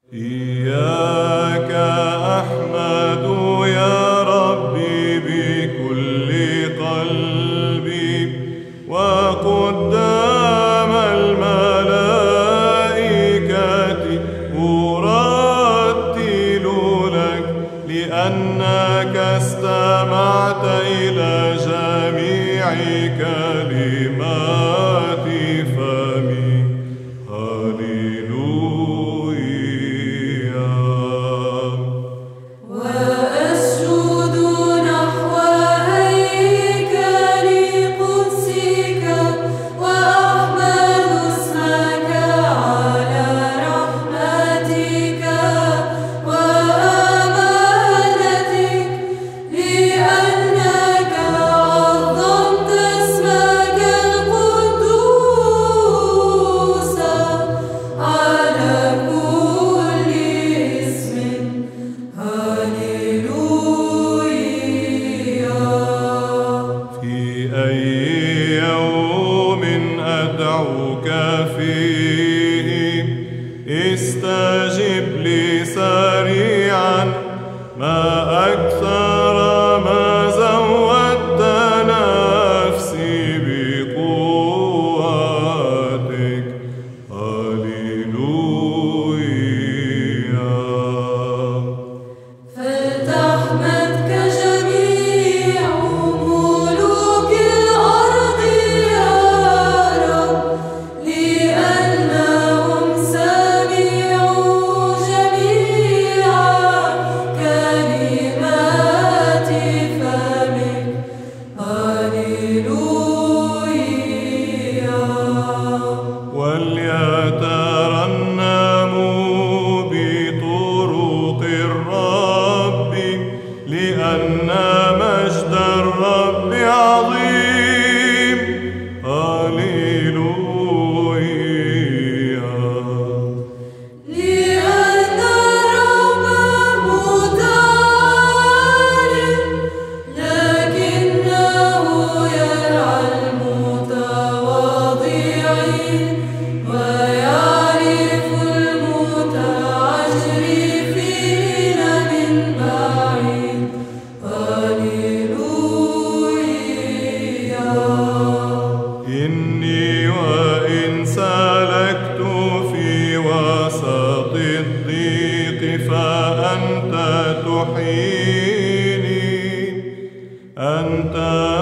إياك أحمد يا ربي بكل قلبي، وقدام الملائكة أرتل لك، لأنك استمعت إلى جميع كلمات فمي. هللويا. وأسجد نحو هيكل قدسك، وأحمد اسمك على رحمتك وأمانتك، لأنك عظمت اسمك القدوس على كل اسم. هللويا. في أي يوم أدعوك فيه، استجب لي سريعا. ما أكثر ما زودت نفسي بقوتك. هللويا. فلتحمدك جميع ملوك الأرض يا رب، لأنهم سمعوا جميع كلمات فمك. هللويا. وليترنموا بطرق الرب، لأن مجد الرب عظيم. هللويا. لأن الرب متعال، لكنه يرعى المتواضعين، ويعرف المتعجرفين من بعيد. هللويا. إني وإن سلكت في وسط الضيق، فأنت تحييني. أنت